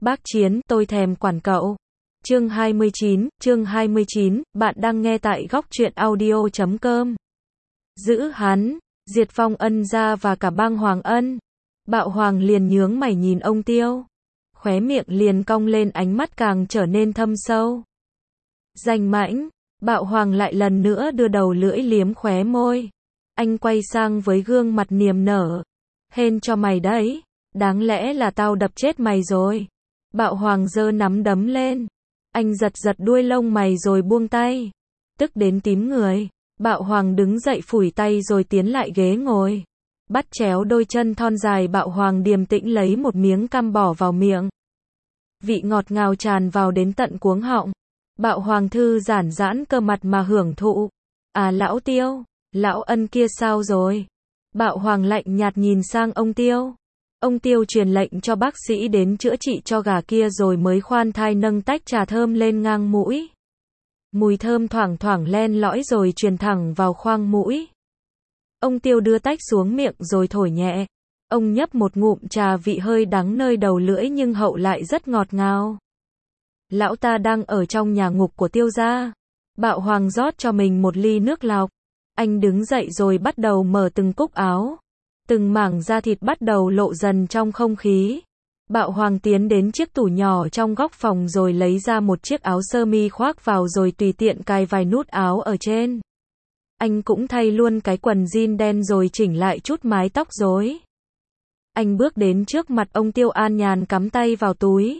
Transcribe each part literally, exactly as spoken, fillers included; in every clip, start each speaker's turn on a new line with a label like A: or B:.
A: Bác Chiến, tôi thèm quản cậu. Chương hai mươi chín, chương hai mươi chín, bạn đang nghe tại góc truyện audio chấm com. Giữ hắn, diệt Phong Ân gia và cả bang Hoàng Ân. Bạo Hoàng liền nhướng mày nhìn ông Tiêu. Khóe miệng liền cong lên, ánh mắt càng trở nên thâm sâu. Danh mãnh, Bạo Hoàng lại lần nữa đưa đầu lưỡi liếm khóe môi. Anh quay sang với gương mặt niềm nở. Hên cho mày đấy, đáng lẽ là tao đập chết mày rồi. Bạo Hoàng giơ nắm đấm lên. Anh giật giật đuôi lông mày rồi buông tay. Tức đến tím người. Bạo Hoàng đứng dậy phủi tay rồi tiến lại ghế ngồi. Bắt chéo đôi chân thon dài, Bạo Hoàng điềm tĩnh lấy một miếng cam bỏ vào miệng. Vị ngọt ngào tràn vào đến tận cuống họng. Bạo Hoàng thư giãn giãn cơ mặt mà hưởng thụ. À lão Tiêu, lão Ân kia sao rồi? Bạo Hoàng lạnh nhạt nhìn sang ông Tiêu. Ông Tiêu truyền lệnh cho bác sĩ đến chữa trị cho gà kia rồi mới khoan thai nâng tách trà thơm lên ngang mũi. Mùi thơm thoảng thoảng len lỏi rồi truyền thẳng vào khoang mũi. Ông Tiêu đưa tách xuống miệng rồi thổi nhẹ. Ông nhấp một ngụm trà, vị hơi đắng nơi đầu lưỡi nhưng hậu lại rất ngọt ngào. Lão ta đang ở trong nhà ngục của Tiêu gia. Bạo Hoàng rót cho mình một ly nước lọc. Anh đứng dậy rồi bắt đầu mở từng cúc áo. Từng mảng da thịt bắt đầu lộ dần trong không khí. Bạo Hoàng tiến đến chiếc tủ nhỏ trong góc phòng rồi lấy ra một chiếc áo sơ mi khoác vào rồi tùy tiện cài vài nút áo ở trên. Anh cũng thay luôn cái quần jean đen rồi chỉnh lại chút mái tóc rối. Anh bước đến trước mặt ông Tiêu, an nhàn cắm tay vào túi.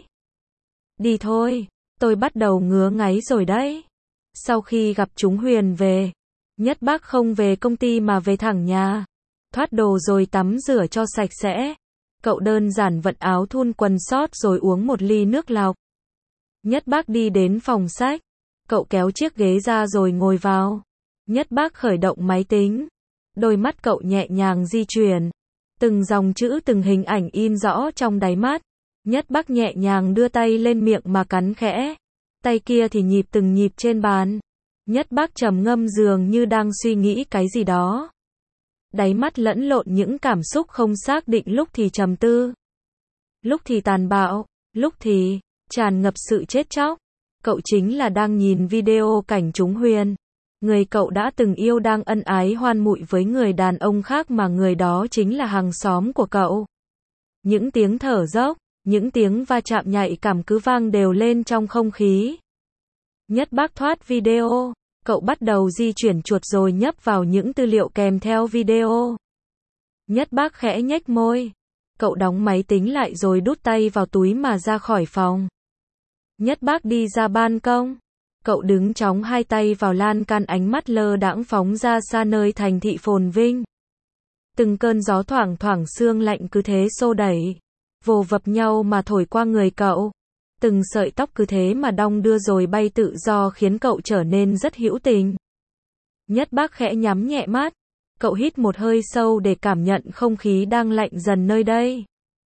A: Đi thôi, tôi bắt đầu ngứa ngáy rồi đấy. Sau khi gặp chúng Huyền về, Nhất Bác không về công ty mà về thẳng nhà. Thoát đồ rồi tắm rửa cho sạch sẽ. Cậu đơn giản vận áo thun quần short rồi uống một ly nước lọc. Nhất Bác đi đến phòng sách. Cậu kéo chiếc ghế ra rồi ngồi vào. Nhất Bác khởi động máy tính. Đôi mắt cậu nhẹ nhàng di chuyển. Từng dòng chữ, từng hình ảnh in rõ trong đáy mắt. Nhất Bác nhẹ nhàng đưa tay lên miệng mà cắn khẽ. Tay kia thì nhịp từng nhịp trên bàn. Nhất Bác trầm ngâm dường như đang suy nghĩ cái gì đó. Đáy mắt lẫn lộn những cảm xúc không xác định, lúc thì trầm tư, lúc thì tàn bạo, lúc thì tràn ngập sự chết chóc. Cậu chính là đang nhìn video cảnh chúng Huyền. Người cậu đã từng yêu đang ân ái hoan mụi với người đàn ông khác mà người đó chính là hàng xóm của cậu. Những tiếng thở dốc, những tiếng va chạm nhạy cảm cứ vang đều lên trong không khí. Nhất Bác thoát video. Cậu bắt đầu di chuyển chuột rồi nhấp vào những tư liệu kèm theo video. Nhất Bác khẽ nhếch môi. Cậu đóng máy tính lại rồi đút tay vào túi mà ra khỏi phòng. Nhất Bác đi ra ban công. Cậu đứng chóng hai tay vào lan can, ánh mắt lơ đãng phóng ra xa nơi thành thị phồn vinh. Từng cơn gió thoảng thoảng sương lạnh cứ thế xô đẩy, vồ vập nhau mà thổi qua người cậu. Từng sợi tóc cứ thế mà đong đưa rồi bay tự do khiến cậu trở nên rất hữu tình. Nhất Bác khẽ nhắm nhẹ mắt. Cậu hít một hơi sâu để cảm nhận không khí đang lạnh dần nơi đây.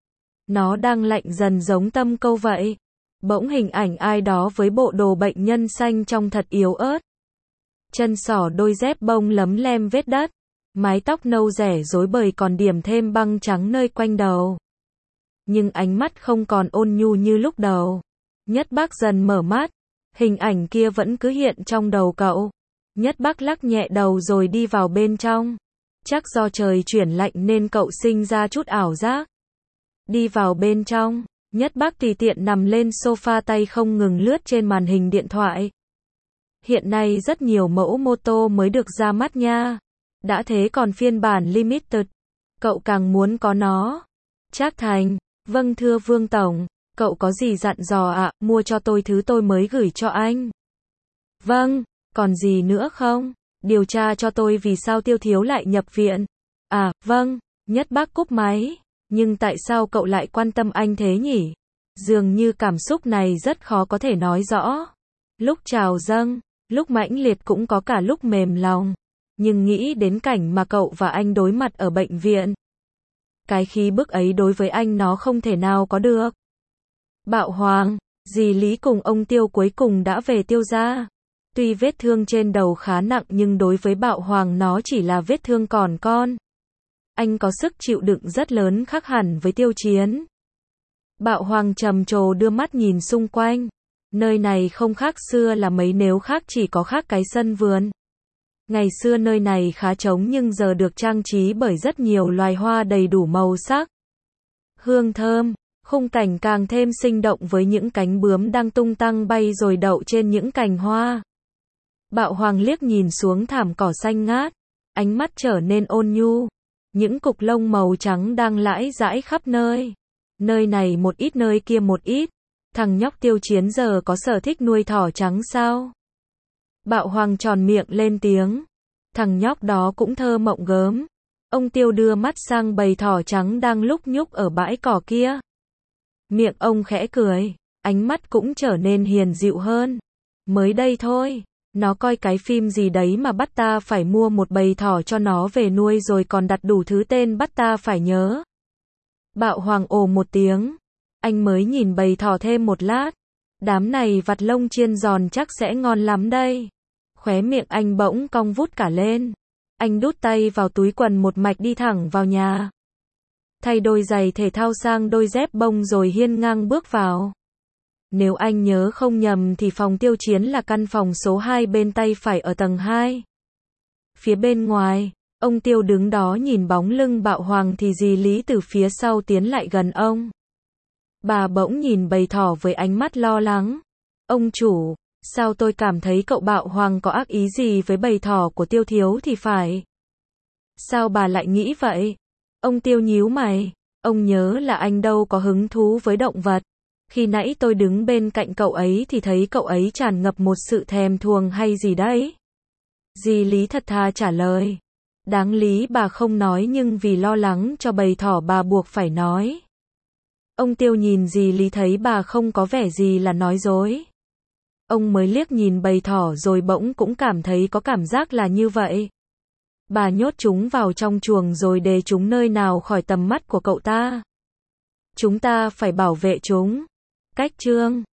A: Nó đang lạnh dần giống tâm câu vậy. Bỗng hình ảnh ai đó với bộ đồ bệnh nhân xanh trông thật yếu ớt. Chân sỏ đôi dép bông lấm lem vết đất. Mái tóc nâu rẻ rối bời còn điểm thêm băng trắng nơi quanh đầu. Nhưng ánh mắt không còn ôn nhu như lúc đầu. Nhất Bác dần mở mắt. Hình ảnh kia vẫn cứ hiện trong đầu cậu. Nhất Bác lắc nhẹ đầu rồi đi vào bên trong. Chắc do trời chuyển lạnh nên cậu sinh ra chút ảo giác. Đi vào bên trong, Nhất Bác tùy tiện nằm lên sofa, tay không ngừng lướt trên màn hình điện thoại. Hiện nay rất nhiều mẫu mô tô mới được ra mắt nha. Đã thế còn phiên bản limited. Cậu càng muốn có nó. Trác Thành: Vâng thưa Vương Tổng, cậu có gì dặn dò ạ? À? Mua cho tôi thứ tôi mới gửi cho anh. Vâng, còn gì nữa không? Điều tra cho tôi vì sao Tiêu Thiếu lại nhập viện. À, vâng. Nhất Bác cúp máy. Nhưng tại sao cậu lại quan tâm anh thế nhỉ? Dường như cảm xúc này rất khó có thể nói rõ. Lúc trào dâng, lúc mãnh liệt, cũng có cả lúc mềm lòng. Nhưng nghĩ đến cảnh mà cậu và anh đối mặt ở bệnh viện, cái khí bức ấy đối với anh nó không thể nào có được. Bạo Hoàng, dì Lý cùng ông Tiêu cuối cùng đã về Tiêu gia. Tuy vết thương trên đầu khá nặng nhưng đối với Bạo Hoàng nó chỉ là vết thương còn con. Anh có sức chịu đựng rất lớn, khác hẳn với Tiêu Chiến. Bạo Hoàng trầm trồ đưa mắt nhìn xung quanh. Nơi này không khác xưa là mấy, nếu khác chỉ có khác cái sân vườn. Ngày xưa nơi này khá trống nhưng giờ được trang trí bởi rất nhiều loài hoa đầy đủ màu sắc. Hương thơm, khung cảnh càng thêm sinh động với những cánh bướm đang tung tăng bay rồi đậu trên những cành hoa. Bạo Hoàng liếc nhìn xuống thảm cỏ xanh ngát, ánh mắt trở nên ôn nhu. Những cục lông màu trắng đang lãi dãi khắp nơi. Nơi này một ít nơi kia một ít. Thằng nhóc Tiêu Chiến giờ có sở thích nuôi thỏ trắng sao? Bạo Hoàng tròn miệng lên tiếng. Thằng nhóc đó cũng thơ mộng gớm. Ông Tiêu đưa mắt sang bầy thỏ trắng đang lúc nhúc ở bãi cỏ kia. Miệng ông khẽ cười, ánh mắt cũng trở nên hiền dịu hơn. Mới đây thôi, nó coi cái phim gì đấy mà bắt ta phải mua một bầy thỏ cho nó về nuôi rồi còn đặt đủ thứ tên bắt ta phải nhớ. Bạo Hoàng ồ một tiếng. Anh mới nhìn bầy thỏ thêm một lát. Đám này vặt lông chiên giòn chắc sẽ ngon lắm đây. Khóe miệng anh bỗng cong vút cả lên. Anh đút tay vào túi quần một mạch đi thẳng vào nhà. Thay đôi giày thể thao sang đôi dép bông rồi hiên ngang bước vào. Nếu anh nhớ không nhầm thì phòng Tiêu Chiến là căn phòng số hai bên tay phải ở tầng hai. Phía bên ngoài, ông Tiêu đứng đó nhìn bóng lưng Bạo Hoàng thì dì Lý từ phía sau tiến lại gần ông. Bà bỗng nhìn bầy thỏ với ánh mắt lo lắng. Ông chủ, sao tôi cảm thấy cậu Bạo Hoàng có ác ý gì với bầy thỏ của Tiêu thiếu thì phải. Sao bà lại nghĩ vậy? Ông Tiêu nhíu mày. Ông nhớ là anh đâu có hứng thú với động vật. Khi nãy tôi đứng bên cạnh cậu ấy thì thấy cậu ấy tràn ngập một sự thèm thuồng hay gì đấy. Dì Lý thật thà trả lời. Đáng lý bà không nói nhưng vì lo lắng cho bầy thỏ bà buộc phải nói. Ông Tiêu nhìn dì Lý thấy bà không có vẻ gì là nói dối. Ông mới liếc nhìn bầy thỏ rồi bỗng cũng cảm thấy có cảm giác là như vậy. Bà nhốt chúng vào trong chuồng rồi để chúng nơi nào khỏi tầm mắt của cậu ta. Chúng ta phải bảo vệ chúng. Cách chương